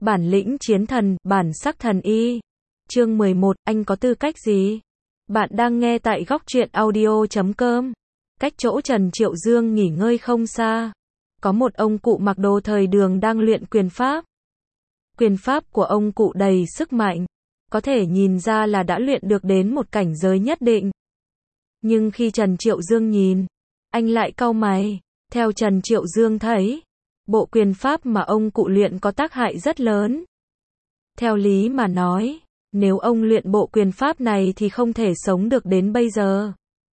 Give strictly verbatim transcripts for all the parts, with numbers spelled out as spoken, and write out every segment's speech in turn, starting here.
Bản lĩnh chiến thần, bản sắc thần y. Chương mười một, anh có tư cách gì? Bạn đang nghe tại góc truyện audio chấm com. Cách chỗ Trần Triệu Dương nghỉ ngơi không xa, có một ông cụ mặc đồ thời đường đang luyện quyền pháp. Quyền pháp của ông cụ đầy sức mạnh, có thể nhìn ra là đã luyện được đến một cảnh giới nhất định. Nhưng khi Trần Triệu Dương nhìn, anh lại cau mày. Theo Trần Triệu Dương thấy, bộ quyền pháp mà ông cụ luyện có tác hại rất lớn. Theo lý mà nói, nếu ông luyện bộ quyền pháp này thì không thể sống được đến bây giờ.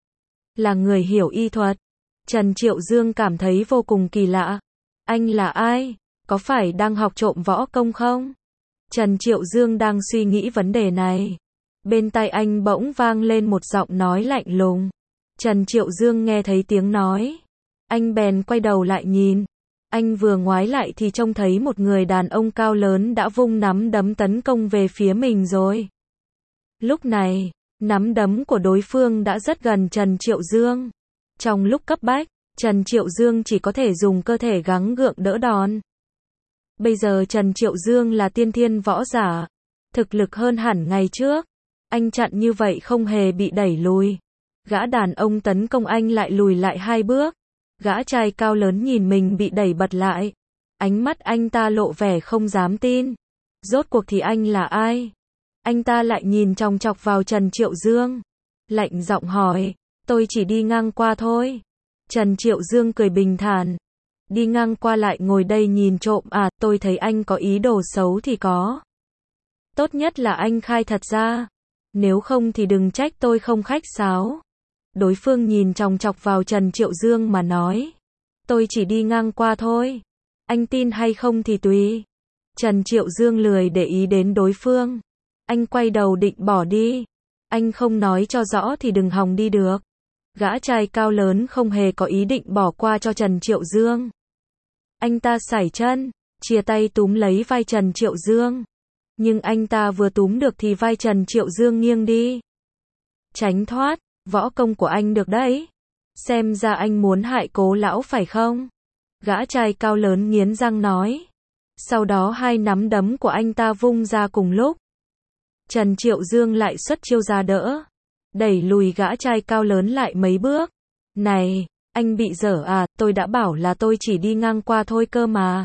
Là người hiểu y thuật, Trần Triệu Dương cảm thấy vô cùng kỳ lạ. Anh là ai? Có phải đang học trộm võ công không? Trần Triệu Dương đang suy nghĩ vấn đề này. Bên tai anh bỗng vang lên một giọng nói lạnh lùng. Trần Triệu Dương nghe thấy tiếng nói, anh bèn quay đầu lại nhìn. Anh vừa ngoái lại thì trông thấy một người đàn ông cao lớn đã vung nắm đấm tấn công về phía mình rồi. Lúc này, nắm đấm của đối phương đã rất gần Trần Triệu Dương. Trong lúc cấp bách, Trần Triệu Dương chỉ có thể dùng cơ thể gắng gượng đỡ đòn. Bây giờ Trần Triệu Dương là tiên thiên võ giả, thực lực hơn hẳn ngày trước. Anh chặn như vậy không hề bị đẩy lùi. Gã đàn ông tấn công anh lại lùi lại hai bước. Gã trai cao lớn nhìn mình bị đẩy bật lại. Ánh mắt anh ta lộ vẻ không dám tin. Rốt cuộc thì anh là ai? Anh ta lại nhìn chòng chọc vào Trần Triệu Dương. Lạnh giọng hỏi, tôi chỉ đi ngang qua thôi. Trần Triệu Dương cười bình thản. Đi ngang qua lại ngồi đây nhìn trộm à, tôi thấy anh có ý đồ xấu thì có. Tốt nhất là anh khai thật ra. Nếu không thì đừng trách tôi không khách sáo. Đối phương nhìn chòng chọc vào Trần Triệu Dương mà nói. Tôi chỉ đi ngang qua thôi. Anh tin hay không thì tùy. Trần Triệu Dương lười để ý đến đối phương. Anh quay đầu định bỏ đi. Anh không nói cho rõ thì đừng hòng đi được. Gã trai cao lớn không hề có ý định bỏ qua cho Trần Triệu Dương. Anh ta sải chân, chia tay túm lấy vai Trần Triệu Dương. Nhưng anh ta vừa túm được thì vai Trần Triệu Dương nghiêng đi. Tránh thoát, võ công của anh được đấy. Xem ra anh muốn hại Cố lão phải không? Gã trai cao lớn nghiến răng nói. Sau đó hai nắm đấm của anh ta vung ra cùng lúc. Trần Triệu Dương lại xuất chiêu ra đỡ, đẩy lùi gã trai cao lớn lại mấy bước. Này, anh bị dở à, tôi đã bảo là tôi chỉ đi ngang qua thôi cơ mà.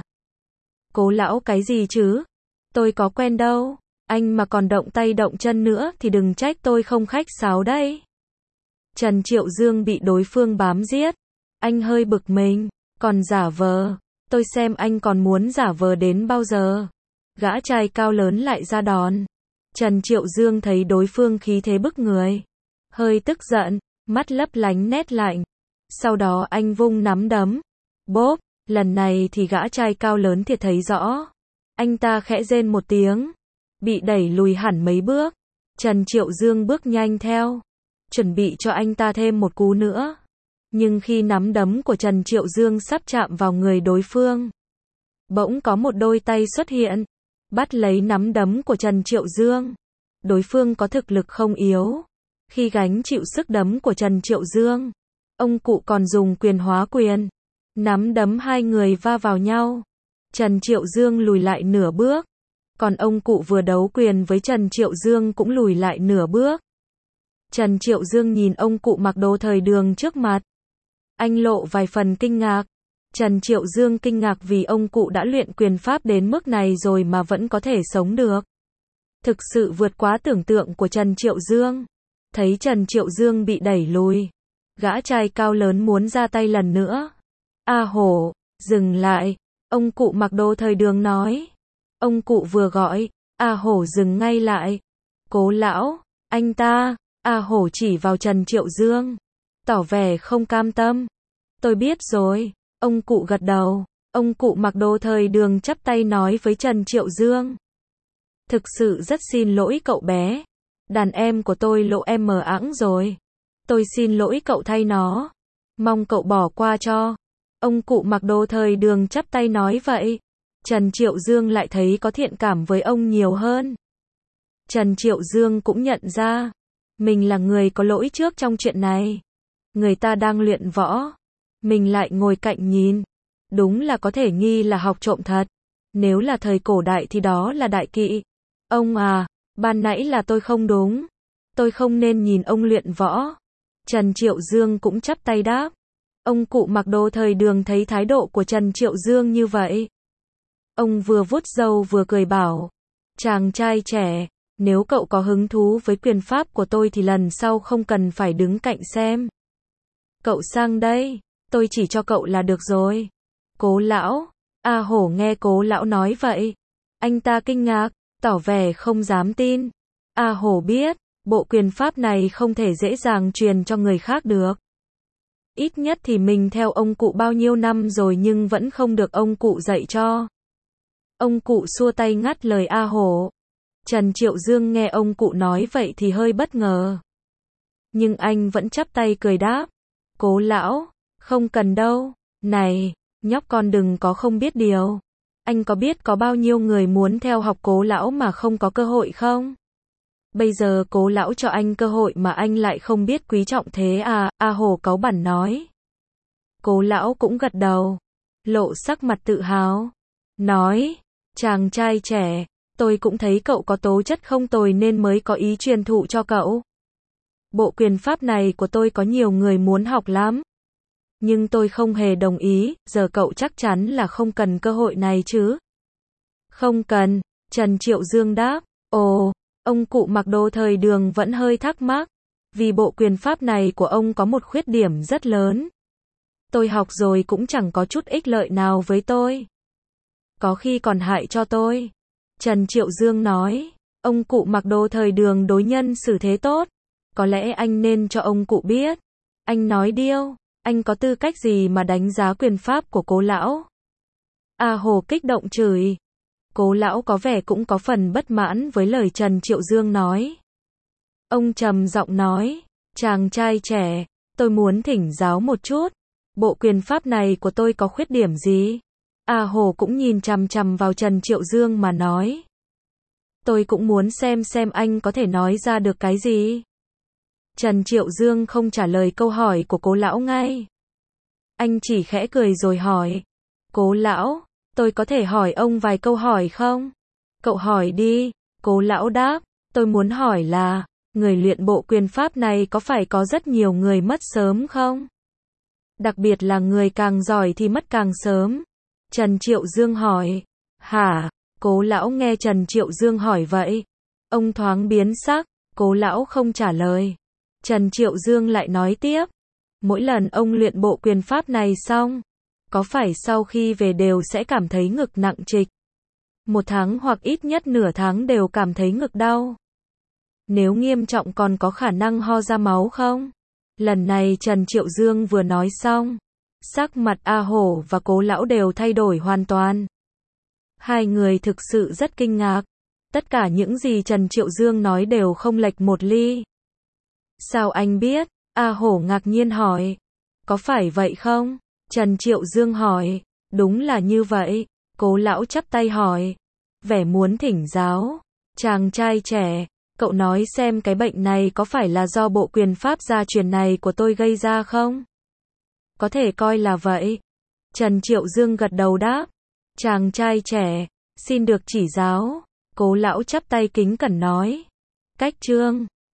Cố lão cái gì chứ? Tôi có quen đâu. Anh mà còn động tay động chân nữa thì đừng trách tôi không khách sáo đấy. Trần Triệu Dương bị đối phương bám giết. Anh hơi bực mình, còn giả vờ. Tôi xem anh còn muốn giả vờ đến bao giờ. Gã trai cao lớn lại ra đòn. Trần Triệu Dương thấy đối phương khí thế bức người, hơi tức giận, mắt lấp lánh nét lạnh. Sau đó anh vung nắm đấm. Bốp, lần này thì gã trai cao lớn thiệt thấy rõ. Anh ta khẽ rên một tiếng, bị đẩy lùi hẳn mấy bước. Trần Triệu Dương bước nhanh theo, chuẩn bị cho anh ta thêm một cú nữa. Nhưng khi nắm đấm của Trần Triệu Dương sắp chạm vào người đối phương, bỗng có một đôi tay xuất hiện, bắt lấy nắm đấm của Trần Triệu Dương. Đối phương có thực lực không yếu. Khi gánh chịu sức đấm của Trần Triệu Dương, ông cụ còn dùng quyền hóa quyền. Nắm đấm hai người va vào nhau. Trần Triệu Dương lùi lại nửa bước. Còn ông cụ vừa đấu quyền với Trần Triệu Dương cũng lùi lại nửa bước. Trần Triệu Dương nhìn ông cụ mặc đồ thời đường trước mặt. Anh lộ vài phần kinh ngạc. Trần Triệu Dương kinh ngạc vì ông cụ đã luyện quyền pháp đến mức này rồi mà vẫn có thể sống được. Thực sự vượt quá tưởng tượng của Trần Triệu Dương. Thấy Trần Triệu Dương bị đẩy lùi, gã trai cao lớn muốn ra tay lần nữa. A hổ, dừng lại. Ông cụ mặc đồ thời đường nói. Ông cụ vừa gọi, A hổ dừng ngay lại. Cố lão, anh ta. A hổ chỉ vào Trần Triệu Dương, tỏ vẻ không cam tâm. Tôi biết rồi. Ông cụ gật đầu. Ông cụ mặc đồ thời đường chắp tay nói với Trần Triệu Dương. Thực sự rất xin lỗi cậu bé. Đàn em của tôi lộ em mờ ẵng rồi. Tôi xin lỗi cậu thay nó. Mong cậu bỏ qua cho. Ông cụ mặc đồ thời đường chắp tay nói vậy. Trần Triệu Dương lại thấy có thiện cảm với ông nhiều hơn. Trần Triệu Dương cũng nhận ra, mình là người có lỗi trước trong chuyện này. Người ta đang luyện võ, mình lại ngồi cạnh nhìn. Đúng là có thể nghi là học trộm thật. Nếu là thời cổ đại thì đó là đại kỵ. Ông à, ban nãy là tôi không đúng. Tôi không nên nhìn ông luyện võ. Trần Triệu Dương cũng chắp tay đáp. Ông cụ mặc đồ thời đường thấy thái độ của Trần Triệu Dương như vậy. Ông vừa vuốt râu vừa cười bảo. Chàng trai trẻ, nếu cậu có hứng thú với quyền pháp của tôi thì lần sau không cần phải đứng cạnh xem. Cậu sang đây, tôi chỉ cho cậu là được rồi. Cố lão, A Hổ nghe Cố lão nói vậy. Anh ta kinh ngạc, tỏ vẻ không dám tin. A Hổ biết, bộ quyền pháp này không thể dễ dàng truyền cho người khác được. Ít nhất thì mình theo ông cụ bao nhiêu năm rồi nhưng vẫn không được ông cụ dạy cho. Ông cụ xua tay ngắt lời A Hổ. Trần Triệu Dương nghe ông cụ nói vậy thì hơi bất ngờ. Nhưng anh vẫn chắp tay cười đáp. Cố lão, không cần đâu. Này, nhóc con đừng có không biết điều. Anh có biết có bao nhiêu người muốn theo học Cố lão mà không có cơ hội không? Bây giờ Cố lão cho anh cơ hội mà anh lại không biết quý trọng thế à? A Hổ cáu bẳn nói. Cố lão cũng gật đầu, lộ sắc mặt tự hào. Nói, chàng trai trẻ, tôi cũng thấy cậu có tố chất không tồi nên mới có ý truyền thụ cho cậu. Bộ quyền pháp này của tôi có nhiều người muốn học lắm. Nhưng tôi không hề đồng ý, giờ cậu chắc chắn là không cần cơ hội này chứ? Không cần, Trần Triệu Dương đáp. Ồ, ông cụ mặc đồ thời đường vẫn hơi thắc mắc. Vì bộ quyền pháp này của ông có một khuyết điểm rất lớn. Tôi học rồi cũng chẳng có chút ích lợi nào với tôi. Có khi còn hại cho tôi. Trần Triệu Dương nói, ông cụ mặc đồ thời đường đối nhân xử thế tốt. Có lẽ anh nên cho ông cụ biết. Anh nói điêu, anh có tư cách gì mà đánh giá quyền pháp của Cố lão? A Hồ kích động chửi. Cố lão có vẻ cũng có phần bất mãn với lời Trần Triệu Dương nói. Ông trầm giọng nói, chàng trai trẻ, tôi muốn thỉnh giáo một chút. Bộ quyền pháp này của tôi có khuyết điểm gì? A Hồ cũng nhìn chằm chằm vào Trần Triệu Dương mà nói. Tôi cũng muốn xem xem anh có thể nói ra được cái gì. Trần Triệu Dương không trả lời câu hỏi của Cố lão ngay. Anh chỉ khẽ cười rồi hỏi. Cố lão, tôi có thể hỏi ông vài câu hỏi không? Cậu hỏi đi. Cố lão đáp. Tôi muốn hỏi là, người luyện bộ quyền pháp này có phải có rất nhiều người mất sớm không? Đặc biệt là người càng giỏi thì mất càng sớm. Trần Triệu Dương hỏi. Hả? Cố lão nghe Trần Triệu Dương hỏi vậy. Ông thoáng biến sắc. Cố lão không trả lời. Trần Triệu Dương lại nói tiếp. Mỗi lần ông luyện bộ quyền pháp này xong, có phải sau khi về đều sẽ cảm thấy ngực nặng trịch? Một tháng hoặc ít nhất nửa tháng đều cảm thấy ngực đau. Nếu nghiêm trọng còn có khả năng ho ra máu không? Lần này Trần Triệu Dương vừa nói xong, sắc mặt A Hổ và Cố lão đều thay đổi hoàn toàn. Hai người thực sự rất kinh ngạc. Tất cả những gì Trần Triệu Dương nói đều không lệch một ly. Sao anh biết? A Hổ ngạc nhiên hỏi. Có phải vậy không? Trần Triệu Dương hỏi. Đúng là như vậy. Cố lão chắp tay hỏi. Vẻ muốn thỉnh giáo. Chàng trai trẻ, cậu nói xem cái bệnh này có phải là do bộ quyền pháp gia truyền này của tôi gây ra không? Có thể coi là vậy. Trần Triệu Dương gật đầu đáp. Chàng trai trẻ, xin được chỉ giáo. Cố lão chắp tay kính cẩn nói. Cách chương